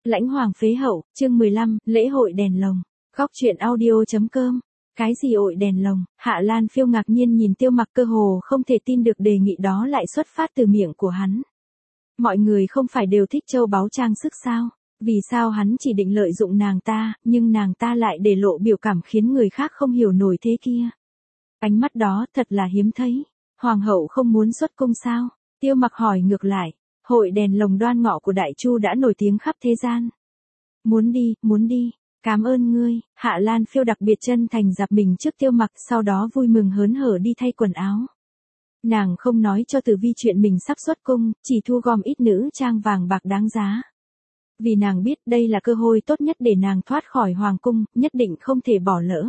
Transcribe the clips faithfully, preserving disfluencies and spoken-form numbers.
Lãnh Hoàng phế hậu, chương mười lăm, lễ hội đèn lồng. Góc truyện audio.com. Cái gì hội đèn lồng? Hạ Lan Phiêu ngạc nhiên nhìn Tiêu Mặc, cơ hồ không thể tin được đề nghị đó lại xuất phát từ miệng của hắn. Mọi người không phải đều thích châu báu trang sức sao? Vì sao hắn chỉ định lợi dụng nàng ta, nhưng nàng ta lại để lộ biểu cảm khiến người khác không hiểu nổi thế kia? Ánh mắt đó thật là hiếm thấy. Hoàng hậu không muốn xuất cung sao? Tiêu Mặc hỏi ngược lại. Hội đèn lồng Đoan Ngọ của Đại Chu đã nổi tiếng khắp thế gian. Muốn đi, muốn đi. Cảm ơn ngươi. Hạ Lan Phiêu đặc biệt chân thành dạp mình trước Tiêu Mặc, sau đó vui mừng hớn hở đi thay quần áo. Nàng không nói cho Tử Vi chuyện mình sắp xuất cung, chỉ thu gom ít nữ trang vàng bạc đáng giá. Vì nàng biết đây là cơ hội tốt nhất để nàng thoát khỏi hoàng cung, nhất định không thể bỏ lỡ.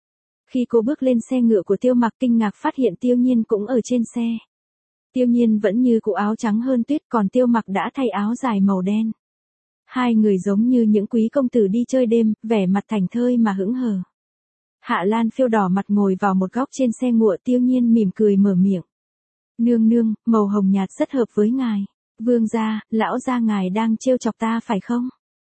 Khi cô bước lên xe ngựa của Tiêu Mặc, kinh ngạc phát hiện Tiêu Nhiên cũng ở trên xe. Tiêu Nhiên vẫn như cũ áo trắng hơn tuyết, còn Tiêu Mặc đã thay áo dài màu đen. Hai người giống như những quý công tử đi chơi đêm, vẻ mặt thảnh thơi mà hững hờ. Hạ Lan Phiêu đỏ mặt ngồi vào một góc trên xe ngựa, Tiêu Nhiên mỉm cười mở miệng. Nương nương, màu hồng nhạt rất hợp với ngài. Vương gia, lão gia ngài đang trêu chọc ta phải không?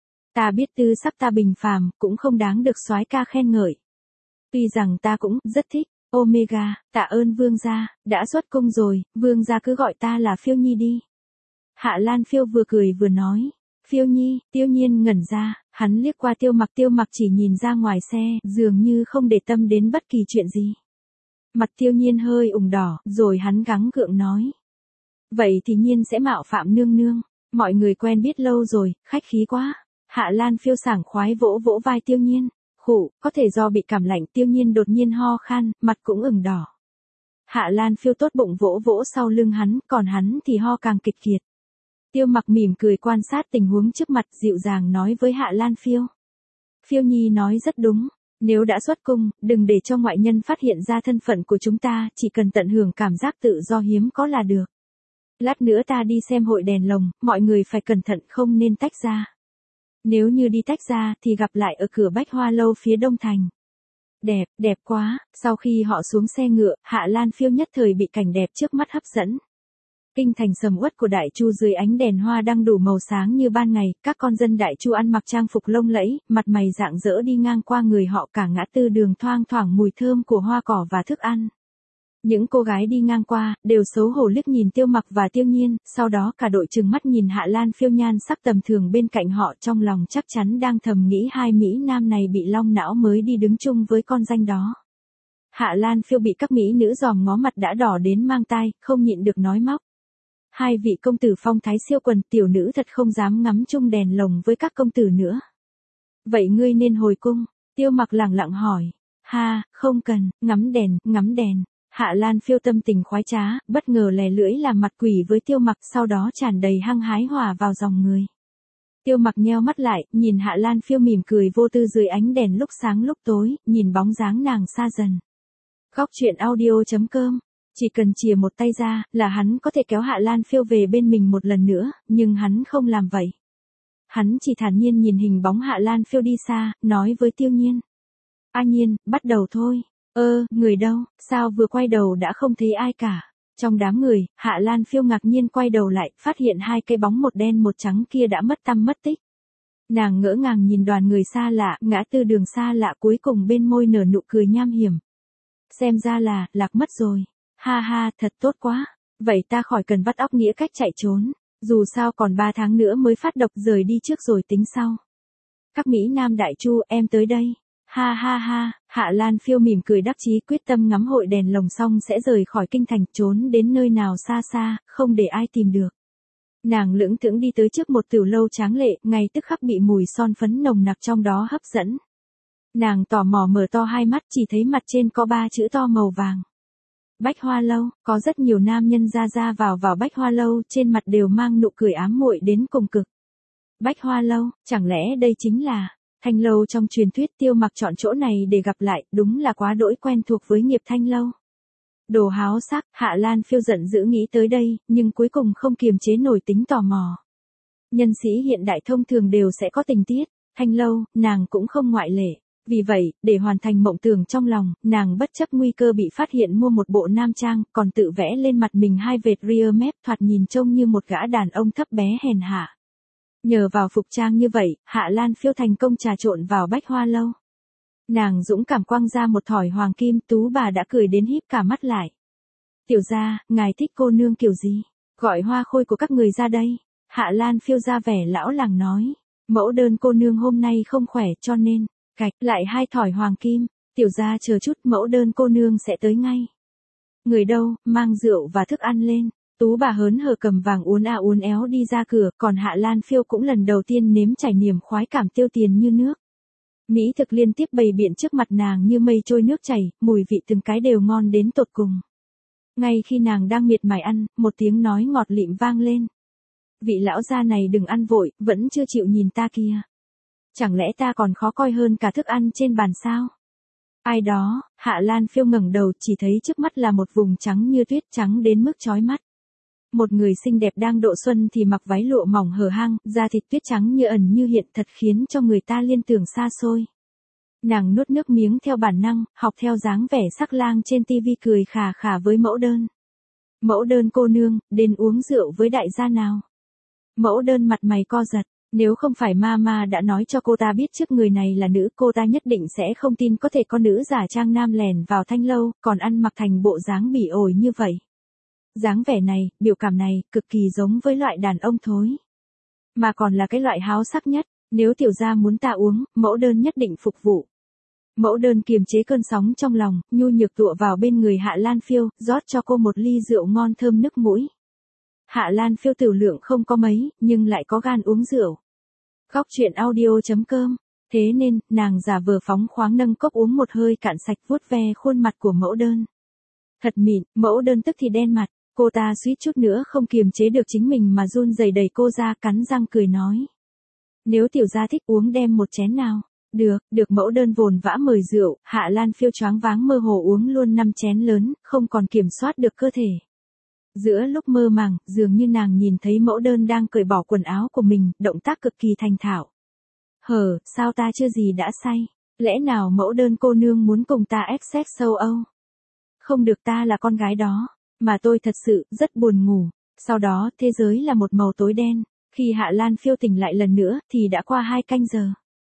Ta biết tư sắc ta bình phàm, cũng không đáng được soái ca khen ngợi. Tuy rằng ta cũng rất thích. Omega, tạ ơn vương gia, đã xuất cung rồi, vương gia cứ gọi ta là Phiêu Nhi đi. Hạ Lan Phiêu vừa cười vừa nói. Phiêu Nhi, Tiêu Nhiên ngẩn ra, hắn liếc qua Tiêu Mặc, Tiêu Mặc chỉ nhìn ra ngoài xe, dường như không để tâm đến bất kỳ chuyện gì. Mặt Tiêu Nhiên hơi ửng đỏ, rồi hắn gắng gượng nói. Vậy thì Nhiên sẽ mạo phạm nương nương, mọi người quen biết lâu rồi, khách khí quá. Hạ Lan Phiêu sảng khoái vỗ vỗ vai Tiêu Nhiên. Khụ, có thể do bị cảm lạnh, Tiêu Nhiên đột nhiên ho khan, mặt cũng ửng đỏ. Hạ Lan Phiêu tốt bụng vỗ vỗ sau lưng hắn, còn hắn thì ho càng kịch kiệt. Tiêu Mặc mỉm cười quan sát tình huống trước mặt, dịu dàng nói với Hạ Lan Phiêu. Phiêu Nhi nói rất đúng, nếu đã xuất cung, đừng để cho ngoại nhân phát hiện ra thân phận của chúng ta, chỉ cần tận hưởng cảm giác tự do hiếm có là được. Lát nữa ta đi xem hội đèn lồng, mọi người phải cẩn thận không nên tách ra. Nếu như đi tách ra thì gặp lại ở cửa Bách Hoa Lâu phía Đông Thành. Đẹp, đẹp quá. Sau khi họ xuống xe ngựa, Hạ Lan Phiêu nhất thời bị cảnh đẹp trước mắt hấp dẫn. Kinh thành sầm uất của Đại Chu dưới ánh đèn hoa đang đủ màu sáng như ban ngày, các con dân Đại Chu ăn mặc trang phục lông lẫy, mặt mày rạng rỡ đi ngang qua người họ, cả ngã tư đường thoang thoảng mùi thơm của hoa cỏ và thức ăn. Những cô gái đi ngang qua, đều xấu hổ liếc nhìn Tiêu Mặc và Tiêu Nhiên, sau đó cả đội trừng mắt nhìn Hạ Lan Phiêu nhan sắc tầm thường bên cạnh họ, trong lòng chắc chắn đang thầm nghĩ hai Mỹ Nam này bị long não mới đi đứng chung với con danh đó. Hạ Lan Phiêu bị các Mỹ nữ dòm ngó, mặt đã đỏ đến mang tai, không nhịn được nói móc. Hai vị công tử phong thái siêu quần, tiểu nữ thật không dám ngắm chung đèn lồng với các công tử nữa. Vậy ngươi nên hồi cung, Tiêu Mặc lẳng lặng hỏi. Ha, không cần, ngắm đèn, ngắm đèn. Hạ Lan Phiêu tâm tình khoái trá, bất ngờ lè lưỡi làm mặt quỷ với Tiêu Mặc, sau đó tràn đầy hăng hái hòa vào dòng người. Tiêu Mặc nheo mắt lại, nhìn Hạ Lan Phiêu mỉm cười vô tư dưới ánh đèn lúc sáng lúc tối, nhìn bóng dáng nàng xa dần. Góc truyện audio.com. Chỉ cần chìa một tay ra, là hắn có thể kéo Hạ Lan Phiêu về bên mình một lần nữa, nhưng hắn không làm vậy. Hắn chỉ thản nhiên nhìn hình bóng Hạ Lan Phiêu đi xa, nói với Tiêu Nhiên. A Nhiên, bắt đầu thôi. Ơ, người đâu, sao vừa quay đầu đã không thấy ai cả. Trong đám người, Hạ Lan Phiêu ngạc nhiên quay đầu lại, phát hiện hai cái bóng một đen một trắng kia đã mất tăm mất tích. Nàng ngỡ ngàng nhìn đoàn người xa lạ, ngã tư đường xa lạ, cuối cùng bên môi nở nụ cười nham hiểm. Xem ra là, lạc mất rồi. Ha ha, thật tốt quá. Vậy ta khỏi cần vắt óc nghĩa cách chạy trốn. Dù sao còn ba tháng nữa mới phát độc, rời đi trước rồi tính sau. Các Mỹ Nam Đại Chu, em tới đây. Ha ha ha, Hạ Lan Phiêu mỉm cười đắc chí, quyết tâm ngắm hội đèn lồng xong sẽ rời khỏi kinh thành, trốn đến nơi nào xa xa, không để ai tìm được. Nàng lững thững đi tới trước một tiểu lâu tráng lệ, ngay tức khắc bị mùi son phấn nồng nặc trong đó hấp dẫn. Nàng tò mò mở to hai mắt, chỉ thấy mặt trên có ba chữ to màu vàng. Bách Hoa Lâu, có rất nhiều nam nhân ra ra vào vào Bách Hoa Lâu, trên mặt đều mang nụ cười ám muội đến cùng cực. Bách Hoa Lâu, chẳng lẽ đây chính là Thanh Lâu trong truyền thuyết? Tiêu Mặc chọn chỗ này để gặp lại, đúng là quá đỗi quen thuộc với nghiệp Thanh Lâu. Đồ háo sắc, Hạ Lan Phiêu giận dữ nghĩ tới đây, nhưng cuối cùng không kiềm chế nổi tính tò mò. Nhân sĩ hiện đại thông thường đều sẽ có tình tiết, Thanh Lâu, nàng cũng không ngoại lệ. Vì vậy, để hoàn thành mộng tưởng trong lòng, nàng bất chấp nguy cơ bị phát hiện mua một bộ nam trang, còn tự vẽ lên mặt mình hai vệt ria mép, thoạt nhìn trông như một gã đàn ông thấp bé hèn hạ. Nhờ vào phục trang như vậy, Hạ Lan Phiêu thành công trà trộn vào Bách Hoa Lâu. Nàng dũng cảm quăng ra một thỏi hoàng kim, Tú bà đã cười đến híp cả mắt lại. Tiểu gia, ngài thích cô nương kiểu gì? Gọi hoa khôi của các người ra đây. Hạ Lan Phiêu ra vẻ lão làng nói. Mẫu đơn cô nương hôm nay không khỏe cho nên, cạch lại hai thỏi hoàng kim. Tiểu gia chờ chút, mẫu đơn cô nương sẽ tới ngay. Người đâu, mang rượu và thức ăn lên. Tú bà hớn hở cầm vàng uốn a uốn éo đi ra cửa, còn Hạ Lan Phiêu cũng lần đầu tiên nếm trải niềm khoái cảm tiêu tiền như nước. Mỹ thực liên tiếp bày biện trước mặt nàng như mây trôi nước chảy, mùi vị từng cái đều ngon đến tột cùng. Ngay khi nàng đang miệt mài ăn, một tiếng nói ngọt lịm vang lên. Vị lão gia này đừng ăn vội, vẫn chưa chịu nhìn ta kia. Chẳng lẽ ta còn khó coi hơn cả thức ăn trên bàn sao? Ai đó? Hạ Lan Phiêu ngẩng đầu, chỉ thấy trước mắt là một vùng trắng như tuyết, trắng đến mức chói mắt. Một người xinh đẹp đang độ xuân thì mặc váy lụa mỏng hở hang, da thịt tuyết trắng như ẩn như hiện, thật khiến cho người ta liên tưởng xa xôi. Nàng nuốt nước miếng theo bản năng, học theo dáng vẻ sắc lang trên tivi cười khà khà với mẫu đơn. Mẫu đơn cô nương, đến uống rượu với đại gia nào. Mẫu đơn mặt mày co giật, nếu không phải Mama đã nói cho cô ta biết trước người này là nữ, cô ta nhất định sẽ không tin có thể có nữ giả trang nam lèn vào Thanh Lâu, còn ăn mặc thành bộ dáng bỉ ổi như vậy. Dáng vẻ này, biểu cảm này, cực kỳ giống với loại đàn ông thối. Mà còn là cái loại háo sắc nhất, nếu tiểu gia muốn ta uống, mẫu đơn nhất định phục vụ. Mẫu đơn kiềm chế cơn sóng trong lòng, nhu nhược tựa vào bên người Hạ Lan Phiêu, rót cho cô một ly rượu ngon thơm nức mũi. Hạ Lan Phiêu tiểu lượng không có mấy, nhưng lại có gan uống rượu. Góc truyện audio chấm com. Thế nên, nàng giả vờ phóng khoáng nâng cốc uống một hơi cạn sạch, vuốt ve khuôn mặt của mẫu đơn. Thật mịn, mẫu đơn tức thì đen mặt, cô ta suýt chút nữa không kiềm chế được chính mình mà run rẩy đẩy cô ra, cắn răng cười nói. Nếu tiểu gia thích uống đem một chén nào. Được, được mẫu đơn vồn vã mời rượu, Hạ Lan Phiêu choáng váng mơ hồ uống luôn năm chén lớn, không còn kiểm soát được cơ thể. Giữa lúc mơ màng, dường như nàng nhìn thấy mẫu đơn đang cởi bỏ quần áo của mình, động tác cực kỳ thành thạo. Hờ, sao ta chưa gì đã say, lẽ nào mẫu đơn cô nương muốn cùng ta ép sex sâu âu? Không được, ta là con gái đó, mà tôi thật sự rất buồn ngủ. Sau đó, thế giới là một màu tối đen, khi Hạ Lan Phiêu tỉnh lại lần nữa thì đã qua hai canh giờ.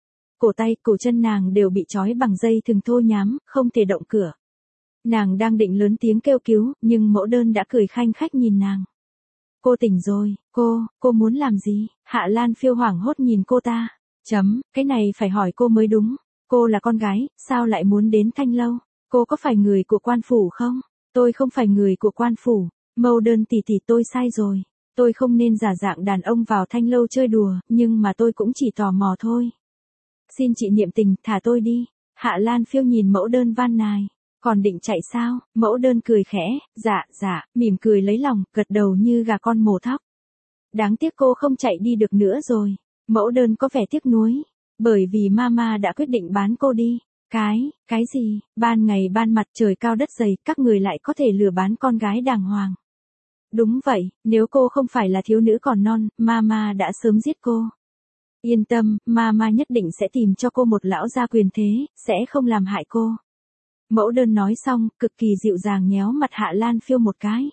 Cổ tay, cổ chân nàng đều bị trói bằng dây thừng thô nhám, không thể động cửa. Nàng đang định lớn tiếng kêu cứu, nhưng mẫu đơn đã cười khanh khách nhìn nàng. Cô tỉnh rồi, cô, cô muốn làm gì? Hạ Lan Phiêu hoảng hốt nhìn cô ta. Chấm, cái này phải hỏi cô mới đúng. Cô là con gái, sao lại muốn đến Thanh Lâu? Cô có phải người của quan phủ không? Tôi không phải người của quan phủ. Mẫu đơn tỷ tỷ, tôi sai rồi. Tôi không nên giả dạng đàn ông vào Thanh Lâu chơi đùa, nhưng mà tôi cũng chỉ tò mò thôi. Xin chị niệm tình, thả tôi đi. Hạ Lan Phiêu nhìn mẫu đơn van nài. Còn định chạy sao? Mẫu đơn cười khẽ, dạ, dạ, mỉm cười lấy lòng, gật đầu như gà con mổ thóc. Đáng tiếc cô không chạy đi được nữa rồi. Mẫu đơn có vẻ tiếc nuối. Bởi vì Mama đã quyết định bán cô đi. Cái, cái gì? Ban ngày ban mặt trời cao đất dày, các người lại có thể lừa bán con gái đàng hoàng. Đúng vậy, nếu cô không phải là thiếu nữ còn non, Mama đã sớm giết cô. Yên tâm, Mama nhất định sẽ tìm cho cô một lão gia quyền thế, sẽ không làm hại cô. Mẫu đơn nói xong, cực kỳ dịu dàng nhéo mặt Hạ Lan Phiêu một cái.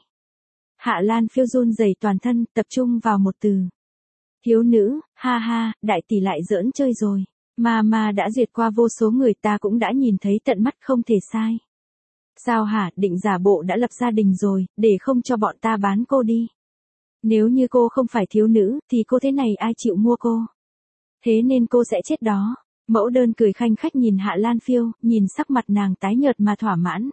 Hạ Lan Phiêu run rẩy toàn thân, tập trung vào một từ. Thiếu nữ, ha ha, đại tỷ lại giỡn chơi rồi. Mama đã duyệt qua vô số người, ta cũng đã nhìn thấy tận mắt, không thể sai. Sao hả, định giả bộ đã lập gia đình rồi, để không cho bọn ta bán cô đi. Nếu như cô không phải thiếu nữ, thì cô thế này ai chịu mua cô? Thế nên cô sẽ chết đó. Mẫu đơn cười khanh khách nhìn Hạ Lan Phiêu, nhìn sắc mặt nàng tái nhợt mà thỏa mãn.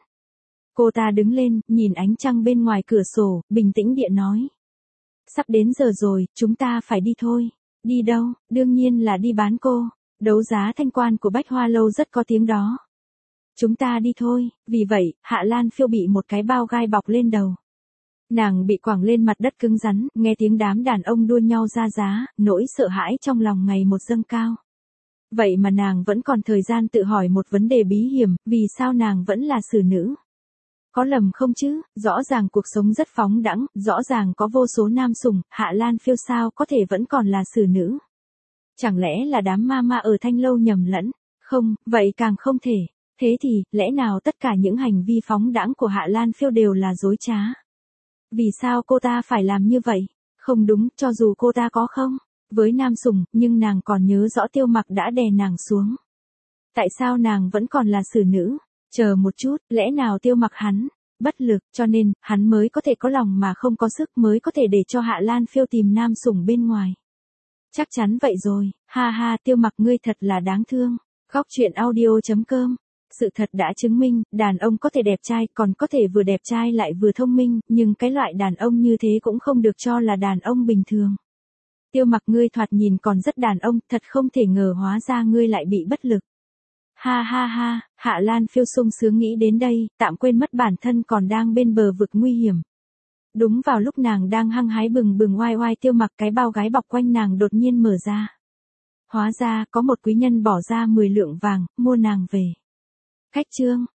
Cô ta đứng lên, nhìn ánh trăng bên ngoài cửa sổ, bình tĩnh địa nói. Sắp đến giờ rồi, chúng ta phải đi thôi. Đi đâu? Đương nhiên là đi bán cô. Đấu giá thanh quan của Bách Hoa Lâu rất có tiếng đó. Chúng ta đi thôi. Vì vậy, Hạ Lan Phiêu bị một cái bao gai bọc lên đầu. Nàng bị quẳng lên mặt đất cứng rắn, nghe tiếng đám đàn ông đua nhau ra giá, nỗi sợ hãi trong lòng ngày một dâng cao. Vậy mà nàng vẫn còn thời gian tự hỏi một vấn đề bí hiểm, vì sao nàng vẫn là xử nữ? Có lầm không chứ, rõ ràng cuộc sống rất phóng đãng, rõ ràng có vô số nam sủng, Hạ Lan Phiêu sao có thể vẫn còn là xử nữ? Chẳng lẽ là đám Mama ở Thanh Lâu nhầm lẫn? Không, vậy càng không thể. Thế thì, lẽ nào tất cả những hành vi phóng đãng của Hạ Lan Phiêu đều là dối trá? Vì sao cô ta phải làm như vậy? Không đúng, cho dù cô ta có không? với Nam Sùng, nhưng nàng còn nhớ rõ Tiêu Mặc đã đè nàng xuống. Tại sao nàng vẫn còn là xử nữ? Chờ một chút, lẽ nào Tiêu Mặc hắn bất lực, cho nên hắn mới có thể có lòng mà không có sức, mới có thể để cho Hạ Lan Phiêu tìm Nam Sùng bên ngoài. Chắc chắn vậy rồi, ha ha, Tiêu Mặc ngươi thật là đáng thương. Góc truyện audio chấm com. Sự thật đã chứng minh, đàn ông có thể đẹp trai, còn có thể vừa đẹp trai lại vừa thông minh, nhưng cái loại đàn ông như thế cũng không được cho là đàn ông bình thường. Tiêu Mặc ngươi thoạt nhìn còn rất đàn ông, thật không thể ngờ hóa ra ngươi lại bị bất lực. Ha ha ha, Hạ Lan Phiêu sung sướng nghĩ đến đây, tạm quên mất bản thân còn đang bên bờ vực nguy hiểm. Đúng vào lúc nàng đang hăng hái bừng bừng oai oai, Tiêu Mặc cái bao gái bọc quanh nàng đột nhiên mở ra. Hóa ra, có một quý nhân bỏ ra mười lượng vàng, mua nàng về. Khách chương.